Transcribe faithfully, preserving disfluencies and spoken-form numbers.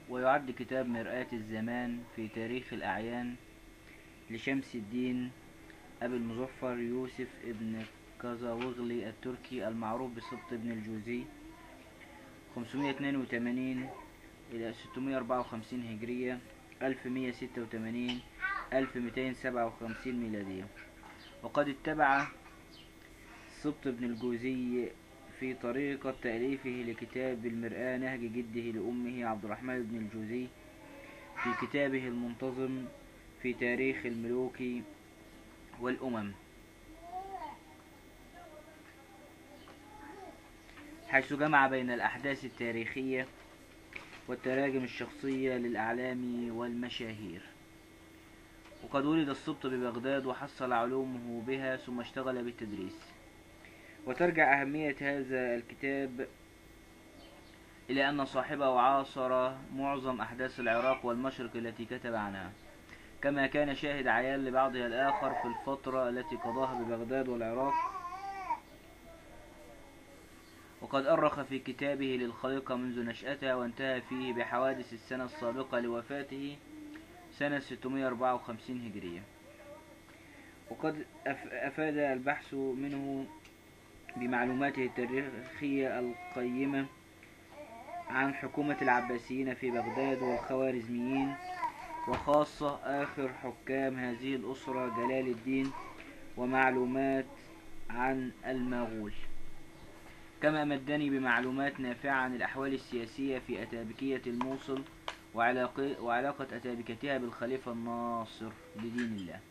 ويعد كتاب مرآة الزمان في تاريخ الأعيان لشمس الدين أبي المظفر يوسف ابن كازاوغلي التركي المعروف بسبط ابن الجوزي خمسمائة واثنين وثمانين إلى ستمائة وأربعة وخمسين هجرية ألف ومائة وستة وثمانين ألف ومئتين وسبعة وخمسين ميلادية. وقد اتبع سبط ابن الجوزي في طريقة تأليفه لكتاب المرآة نهج جده لأمه عبد الرحمن بن الجوزي في كتابه المنتظم في تاريخ الملوك والأمم، حيث جمع بين الأحداث التاريخية والتراجم الشخصية للأعلام والمشاهير. وقد ولد السبط ببغداد وحصل علومه بها ثم اشتغل بالتدريس. وترجع أهمية هذا الكتاب إلى أن صاحبه عاصر معظم أحداث العراق والمشرق التي كتب عنها، كما كان شاهد عيان لبعضها الآخر في الفترة التي قضاها ببغداد والعراق. وقد أرخ في كتابه للخليقة منذ نشأتها، وانتهى فيه بحوادث السنة السابقة لوفاته سنة ستمائة وأربعة وخمسين هجرية. وقد أفاد البحث منه بمعلوماته التاريخية القيمة عن حكومة العباسيين في بغداد والخوارزميين، وخاصة آخر حكام هذه الأسرة جلال الدين، ومعلومات عن المغول. كما مدني بمعلومات نافعة عن الأحوال السياسية في أتابكية الموصل وعلاقة أتابكتها بالخليفة الناصر لدين الله.